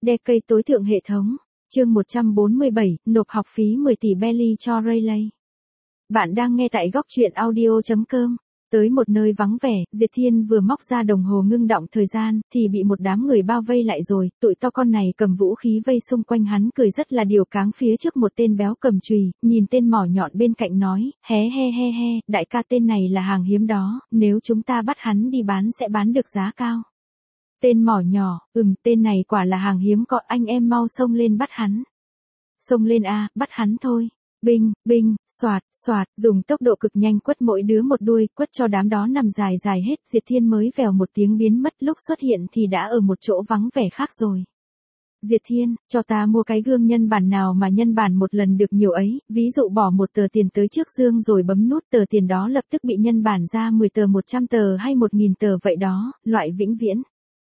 Đe cây tối thượng hệ thống. Chương 147, nộp học phí 10 tỷ belly cho Rayleigh. Bạn đang nghe tại góc truyện audio.com. Tới một nơi vắng vẻ, Diệt Thiên vừa móc ra đồng hồ ngưng động thời gian, thì bị một đám người bao vây lại rồi, tụi to con này cầm vũ khí vây xung quanh hắn cười rất là điều cáng phía trước một tên béo cầm chùy, nhìn tên mỏ nhọn bên cạnh nói, hé he he he, đại ca tên này là hàng hiếm đó, nếu chúng ta bắt hắn đi bán sẽ bán được giá cao. Tên mỏ nhỏ, tên này quả là hàng hiếm có, anh em mau xông lên bắt hắn. Xông lên a, bắt hắn thôi. Binh, binh, xoạt, xoạt, dùng tốc độ cực nhanh quất mỗi đứa một đuôi, quất cho đám đó nằm dài dài hết. Diệt Thiên mới vèo một tiếng biến mất, lúc xuất hiện thì đã ở một chỗ vắng vẻ khác rồi. Diệt Thiên, cho ta mua cái gương nhân bản nào mà nhân bản một lần được nhiều ấy, ví dụ bỏ một tờ tiền tới trước dương rồi bấm nút tờ tiền đó lập tức bị nhân bản ra 10 tờ 100 tờ hay 1000 tờ vậy đó, loại vĩnh viễn.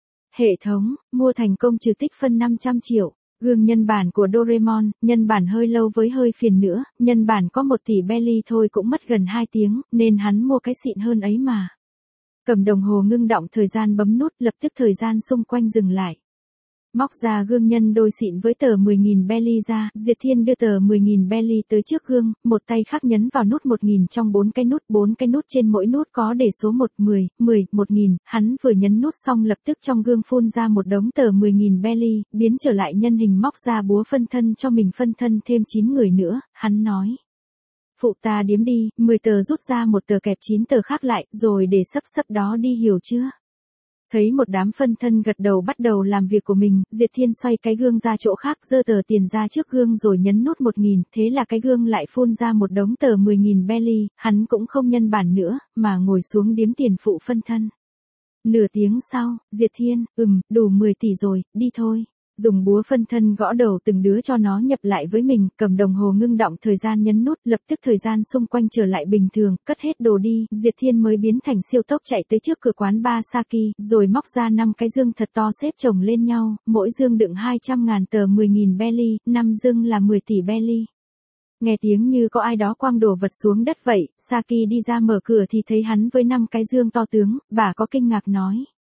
Hệ thống, mua thành công trừ tích phân 500 triệu. Gương nhân bản của Doraemon, nhân bản hơi lâu với hơi phiền nữa, nhân bản có 1 tỷ belly thôi cũng mất gần 2 tiếng, nên hắn mua cái xịn hơn ấy mà. Cầm đồng hồ ngưng động thời gian bấm nút lập tức thời gian xung quanh dừng lại. Móc ra gương nhân đôi xịn với tờ 10.000 belly ra, Diệt Thiên đưa tờ 10.000 belly tới trước gương, một tay khác nhấn vào nút 1.000 trong 4 cái nút trên mỗi nút có để số 1, 10, 1.000, hắn vừa nhấn nút xong lập tức trong gương phun ra một đống tờ 10.000 belly, biến trở lại nhân hình móc ra búa phân thân cho mình phân thân thêm 9 người nữa, hắn nói. Phụ ta điếm đi, 10 tờ rút ra một tờ kẹp 9 tờ khác lại, rồi để sắp đó đi hiểu chưa? Thấy một đám phân thân gật đầu bắt đầu làm việc của mình, Diệt Thiên xoay cái gương ra chỗ khác, giơ tờ tiền ra trước gương rồi nhấn nút 1.000, thế là cái gương lại phun ra một đống tờ 10.000 belly, hắn cũng không nhân bản nữa, mà ngồi xuống điếm tiền phụ phân thân. Nửa tiếng sau, Diệt Thiên, đủ 10 tỷ rồi, đi thôi. Dùng búa phân thân gõ đầu từng đứa cho nó nhập lại với mình, cầm đồng hồ ngưng động thời gian nhấn nút, lập tức thời gian xung quanh trở lại bình thường, cất hết đồ đi, Diệt Thiên mới biến thành siêu tốc chạy tới trước cửa quán bar Saki, rồi móc ra 5 cái dương thật to xếp chồng lên nhau, mỗi dương đựng 200.000 tờ 10.000 belly, 5 dương là 10 tỷ belly. Nghe tiếng như có ai đó quăng đồ vật xuống đất vậy, Saki đi ra mở cửa thì thấy hắn với 5 cái dương to tướng, bà có kinh ngạc nói.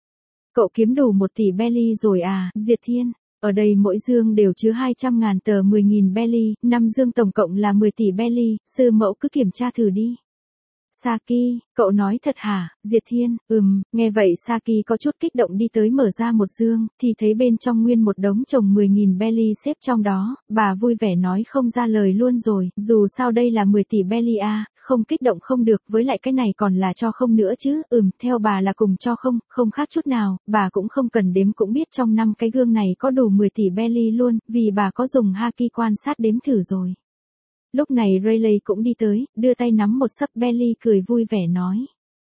Cậu kiếm đủ 1 tỷ belly rồi à, Diệt Thiên. Ở đây mỗi dương đều chứa 200.000 tờ 10.000 belly, 5 dương tổng cộng là 10 tỷ belly, sư mẫu cứ kiểm tra thử đi. Saki, cậu nói thật hả, Diệt Thiên, nghe vậy Saki có chút kích động đi tới mở ra một dương, thì thấy bên trong nguyên một đống chồng 10.000 belly xếp trong đó, bà vui vẻ nói không ra lời luôn rồi, dù sao đây là 10 tỷ belly à, không kích động không được, với lại cái này còn là cho không nữa chứ, theo bà là cùng cho không khác chút nào, bà cũng không cần đếm cũng biết trong 5 cái gương này có đủ 10 tỷ belly luôn, vì bà có dùng haki quan sát đếm thử rồi. Lúc này Rayleigh cũng đi tới, đưa tay nắm một sấp belly cười vui vẻ nói.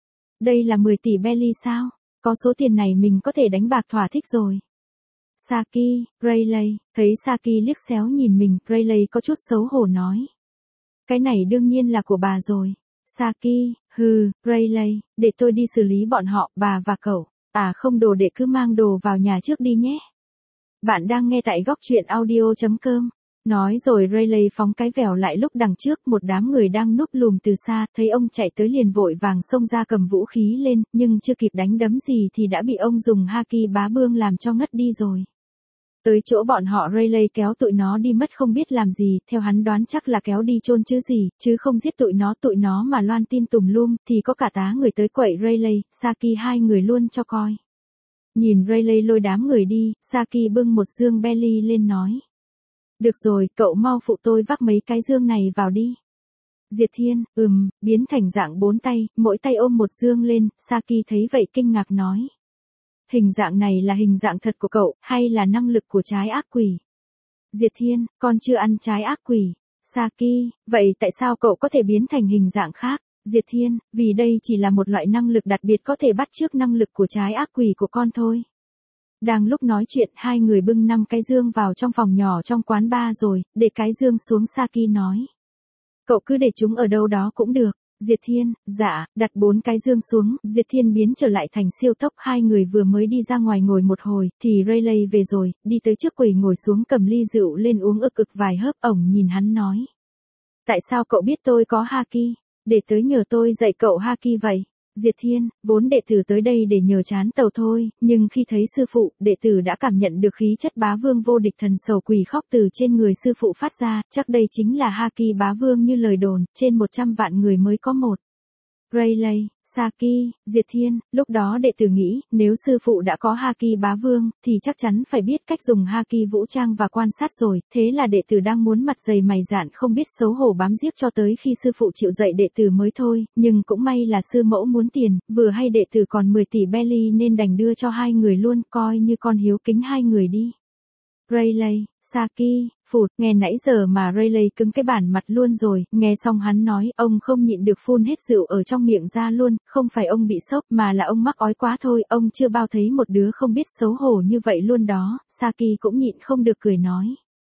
Đây là 10 tỷ belly sao? Có số tiền này mình có thể đánh bạc thỏa thích rồi. Saki, Rayleigh, thấy Saki liếc xéo nhìn mình, Rayleigh có chút xấu hổ nói. Cái này đương nhiên là của bà rồi. Saki, Rayleigh, để tôi đi xử lý bọn họ, bà và cậu. À không đồ để cứ mang đồ vào nhà trước đi nhé. Bạn đang nghe tại góc truyện audio.com. Nói rồi Rayleigh phóng cái vèo lại lúc đằng trước một đám người đang núp lùm từ xa, thấy ông chạy tới liền vội vàng xông ra cầm vũ khí lên, nhưng chưa kịp đánh đấm gì thì đã bị ông dùng haki bá bương làm cho ngất đi rồi. Tới chỗ bọn họ Rayleigh kéo tụi nó đi mất không biết làm gì, theo hắn đoán chắc là kéo đi chôn chứ gì, chứ không giết tụi nó mà loan tin tùm lum, thì có cả tá người tới quậy Rayleigh, Saki hai người luôn cho coi. Nhìn Rayleigh lôi đám người đi, Saki bưng một dương belly lên nói. Được rồi, cậu mau phụ tôi vác mấy cái dương này vào đi. Diệt Thiên, biến thành dạng 4 tay, mỗi tay ôm một dương lên, Saki thấy vậy kinh ngạc nói. Hình dạng này là hình dạng thật của cậu, hay là năng lực của trái ác quỷ? Diệt Thiên, con chưa ăn trái ác quỷ. Saki, vậy tại sao cậu có thể biến thành hình dạng khác? Diệt Thiên, vì đây chỉ là một loại năng lực đặc biệt có thể bắt chước năng lực của trái ác quỷ của con thôi. Đang lúc nói chuyện, hai người bưng 5 cái dương vào trong phòng nhỏ trong quán bar rồi, để cái dương xuống Saki nói. Cậu cứ để chúng ở đâu đó cũng được. Diệt Thiên, dạ, đặt 4 cái dương xuống, Diệt Thiên biến trở lại thành siêu tốc, hai người vừa mới đi ra ngoài ngồi một hồi, thì Rayleigh về rồi, đi tới trước quầy ngồi xuống cầm ly rượu lên uống ực vài hớp, ổng nhìn hắn nói. Tại sao cậu biết tôi có haki? Để tới nhờ tôi dạy cậu haki vậy. Diệt Thiên, vốn đệ tử tới đây để nhờ chán tàu thôi, nhưng khi thấy sư phụ, đệ tử đã cảm nhận được khí chất bá vương vô địch thần sầu quỷ khóc từ trên người sư phụ phát ra, chắc đây chính là Haki bá vương như lời đồn, trên 100 vạn người mới có một. Rayleigh, Saki, Diệt Thiên, lúc đó đệ tử nghĩ, nếu sư phụ đã có Haki bá vương, thì chắc chắn phải biết cách dùng Haki vũ trang và quan sát rồi, thế là đệ tử đang muốn mặt dày mày dạn không biết xấu hổ bám giết cho tới khi sư phụ chịu dạy đệ tử mới thôi, nhưng cũng may là sư mẫu muốn tiền, vừa hay đệ tử còn 10 tỷ belly nên đành đưa cho hai người luôn, coi như con hiếu kính hai người đi. Rayleigh, Saki, phụt, nghe nãy giờ mà Rayleigh cứng cái bản mặt luôn rồi, nghe xong hắn nói, ông không nhịn được phun hết rượu ở trong miệng ra luôn, không phải ông bị sốc mà là ông mắc ói quá thôi, ông chưa bao thấy một đứa không biết xấu hổ như vậy luôn đó, Saki cũng nhịn không được cười nói.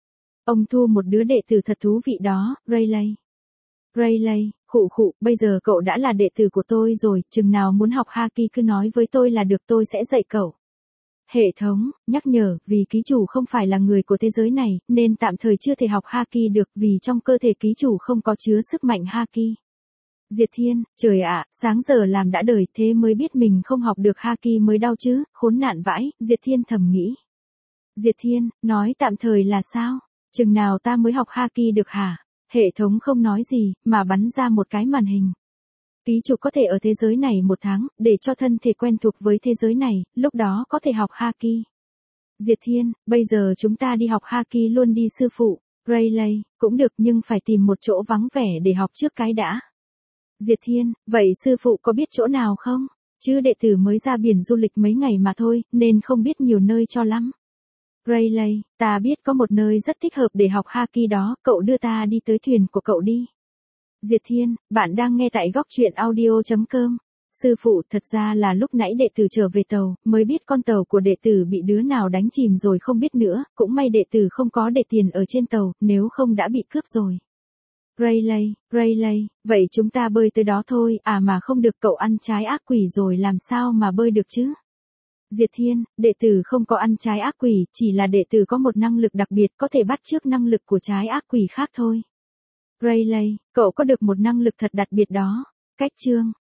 Ông thu một đứa đệ tử thật thú vị đó, Rayleigh. Rayleigh, khụ khụ, bây giờ cậu đã là đệ tử của tôi rồi, chừng nào muốn học Haki cứ nói với tôi là được tôi sẽ dạy cậu. Hệ thống, nhắc nhở, vì ký chủ không phải là người của thế giới này, nên tạm thời chưa thể học Haki được vì trong cơ thể ký chủ không có chứa sức mạnh Haki. Diệt Thiên, trời ạ, sáng giờ làm đã đời thế mới biết mình không học được Haki mới đau chứ, khốn nạn vãi, Diệt Thiên thầm nghĩ. Diệt Thiên, nói tạm thời là sao? Chừng nào ta mới học Haki được hả? Hệ thống không nói gì, mà bắn ra một cái màn hình. Ký chủ có thể ở thế giới này 1 tháng, để cho thân thể quen thuộc với thế giới này, lúc đó có thể học Haki. Diệt Thiên, bây giờ chúng ta đi học Haki luôn đi sư phụ. Rayleigh, cũng được nhưng phải tìm một chỗ vắng vẻ để học trước cái đã. Diệt Thiên, vậy sư phụ có biết chỗ nào không? Chứ đệ tử mới ra biển du lịch mấy ngày mà thôi, nên không biết nhiều nơi cho lắm. Rayleigh, ta biết có một nơi rất thích hợp để học Haki đó, cậu đưa ta đi tới thuyền của cậu đi. Diệt Thiên, bạn đang nghe tại góc truyện audio.com. Sư phụ, thật ra là lúc nãy đệ tử trở về tàu, mới biết con tàu của đệ tử bị đứa nào đánh chìm rồi không biết nữa, cũng may đệ tử không có để tiền ở trên tàu, nếu không đã bị cướp rồi. Rayleigh, vậy chúng ta bơi tới đó thôi, à mà không được, cậu ăn trái ác quỷ rồi làm sao mà bơi được chứ? Diệt Thiên, đệ tử không có ăn trái ác quỷ, chỉ là đệ tử có một năng lực đặc biệt có thể bắt chước năng lực của trái ác quỷ khác thôi. Rayleigh, cậu có được một năng lực thật đặc biệt đó. Cách chương